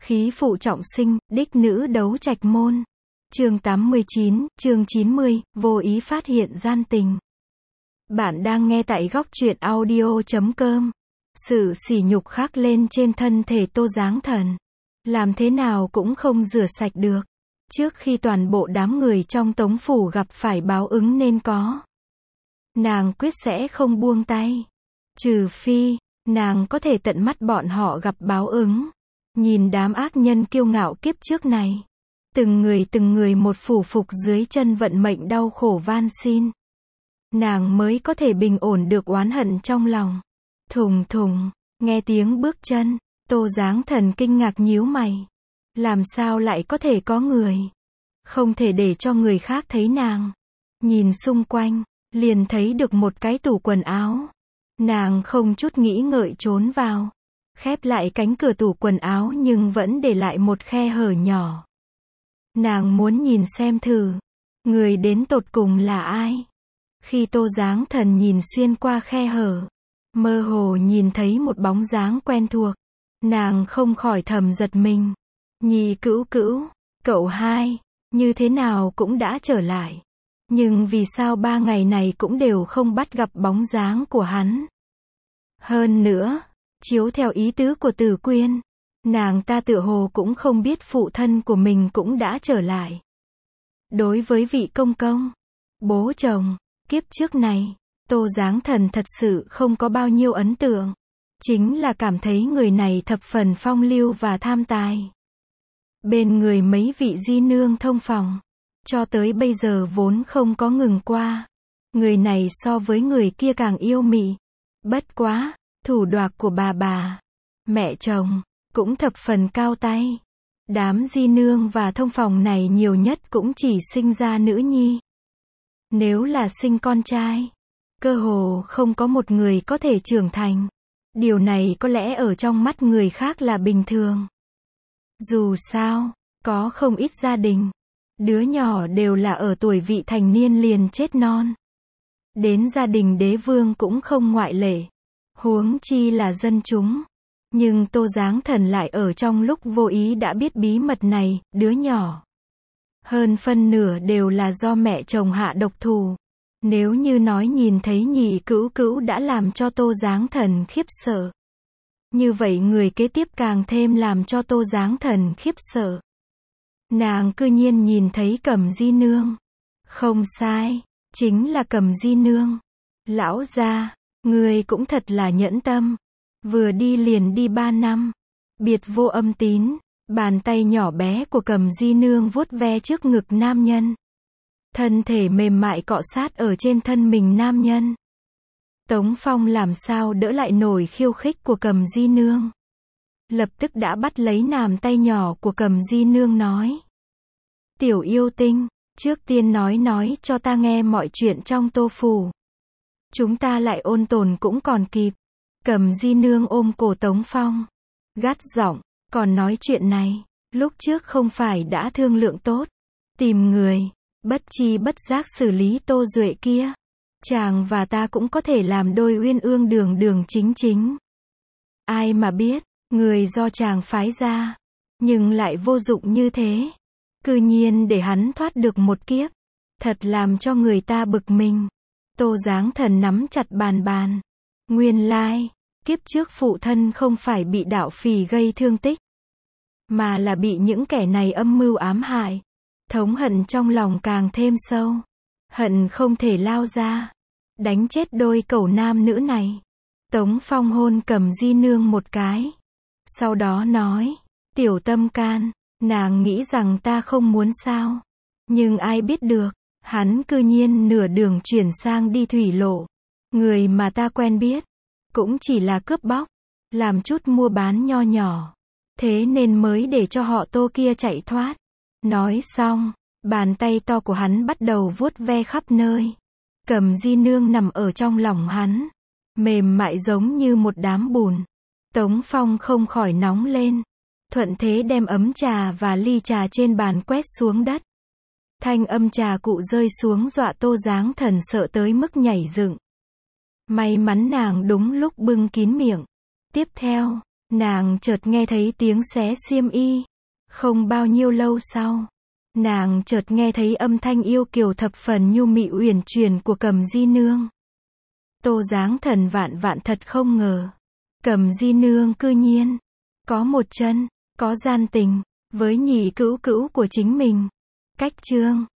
Khí phụ trọng sinh, đích nữ đấu trạch môn. Chương 89, chương 90, vô ý phát hiện gian tình. Bạn đang nghe tại góc truyện audio.com. Sự sỉ nhục khắc lên trên thân thể Tô Giáng Thần. Làm thế nào cũng không rửa sạch được. Trước khi toàn bộ đám người trong Tống phủ gặp phải báo ứng nên có. Nàng quyết sẽ không buông tay. Trừ phi, nàng có thể tận mắt bọn họ gặp báo ứng. Nhìn đám ác nhân kiêu ngạo kiếp trước này. Từng người một phủ phục dưới chân vận mệnh đau khổ van xin. Nàng mới có thể bình ổn được oán hận trong lòng. Thùng thùng, nghe tiếng bước chân, Tô Giáng Thần kinh ngạc nhíu mày. Làm sao lại có thể có người? Không thể để cho người khác thấy nàng. Nhìn xung quanh, liền thấy được một cái tủ quần áo. Nàng không chút nghĩ ngợi trốn vào. Khép lại cánh cửa tủ quần áo nhưng vẫn để lại một khe hở nhỏ. Nàng muốn nhìn xem thử, người đến tột cùng là ai. Khi Tô Giáng Thần nhìn xuyên qua khe hở, mơ hồ nhìn thấy một bóng dáng quen thuộc. Nàng không khỏi thầm giật mình. Nhị cữu cữu, cậu hai, như thế nào cũng đã trở lại. Nhưng vì sao 3 ngày này cũng đều không bắt gặp bóng dáng của hắn. Hơn nữa, chiếu theo ý tứ của Từ Quyên, nàng ta tựa hồ cũng không biết phụ thân của mình cũng đã trở lại. Đối với vị công công, bố chồng, kiếp trước này, Tô Giáng Thần thật sự không có bao nhiêu ấn tượng. Chính là cảm thấy người này thập phần phong lưu và tham tài. Bên người mấy vị di nương thông phòng, cho tới bây giờ vốn không có ngừng qua. Người này so với người kia càng yêu mị. Bất quá, thủ đoạn của bà, mẹ chồng, cũng thập phần cao tay. Đám di nương và thông phòng này nhiều nhất cũng chỉ sinh ra nữ nhi. Nếu là sinh con trai, cơ hồ không có một người có thể trưởng thành. Điều này có lẽ ở trong mắt người khác là bình thường. Dù sao, có không ít gia đình, đứa nhỏ đều là ở tuổi vị thành niên liền chết non. Đến gia đình đế vương cũng không ngoại lệ. Huống chi là dân chúng. Nhưng Tô Giáng Thần lại ở trong lúc vô ý đã biết bí mật này, đứa nhỏ. Hơn phân nửa đều là do mẹ chồng hạ độc thủ. Nếu như nói nhìn thấy nhị cữu cữu đã làm cho Tô Giáng Thần khiếp sợ. Như vậy người kế tiếp càng thêm làm cho Tô Giáng Thần khiếp sợ. Nàng cư nhiên nhìn thấy Cẩm Di Nương. Không sai, chính là Cẩm Di Nương. Lão gia, người cũng thật là nhẫn tâm. Vừa đi liền đi 3 năm. Biệt vô âm tín. Bàn tay nhỏ bé của Cẩm Di Nương vuốt ve trước ngực nam nhân. Thân thể mềm mại cọ sát ở trên thân mình nam nhân. Tống Phong làm sao đỡ lại nổi khiêu khích của Cẩm Di Nương. Lập tức đã bắt lấy nàm tay nhỏ của Cẩm Di Nương nói. Tiểu yêu tinh, trước tiên nói cho ta nghe mọi chuyện trong Tô phủ. Chúng ta lại ôn tồn cũng còn kịp. Cẩm Di Nương ôm cổ Tống Phong. Gắt giọng, còn nói chuyện này, lúc trước không phải đã thương lượng tốt. Tìm người, bất chi bất giác xử lý Tô Duệ kia. Chàng và ta cũng có thể làm đôi uyên ương đường chính. Ai mà biết, người do chàng phái ra, nhưng lại vô dụng như thế. Cư nhiên để hắn thoát được một kiếp. Thật làm cho người ta bực mình. Tô Giáng Thần nắm chặt bàn. Nguyên lai, kiếp trước phụ thân không phải bị đạo phỉ gây thương tích, mà là bị những kẻ này âm mưu ám hại. Thống hận trong lòng càng thêm sâu. Hận không thể lao ra, đánh chết đôi cẩu nam nữ này. Tống Phong hôn Cẩm Di Nương một cái. Sau đó nói, tiểu tâm can, nàng nghĩ rằng ta không muốn sao. Nhưng ai biết được, hắn cư nhiên nửa đường chuyển sang đi thủy lộ. Người mà ta quen biết, cũng chỉ là cướp bóc, làm chút mua bán nho nhỏ. Thế nên mới để cho họ Tô kia chạy thoát. Nói xong, bàn tay to của hắn bắt đầu vuốt ve khắp nơi. Cẩm Di Nương nằm ở trong lòng hắn, mềm mại giống như một đám bùn. Tống Phong không khỏi nóng lên, thuận thế đem ấm trà và ly trà trên bàn quét xuống đất. Thanh âm trà cụ rơi xuống dọa Tô Giáng Thần sợ tới mức nhảy dựng. May mắn nàng đúng lúc bưng kín miệng. Tiếp theo, Nàng chợt nghe thấy tiếng xé xiêm y. Không bao nhiêu lâu sau, nàng chợt nghe thấy âm thanh yêu kiều thập phần nhu mị uyển chuyển của Cầm Di Nương. Tô Giáng Thần vạn vạn thật không ngờ, Cầm Di Nương cư nhiên có một chân, có gian tình với nhị cữu cữu của chính mình. Cách chương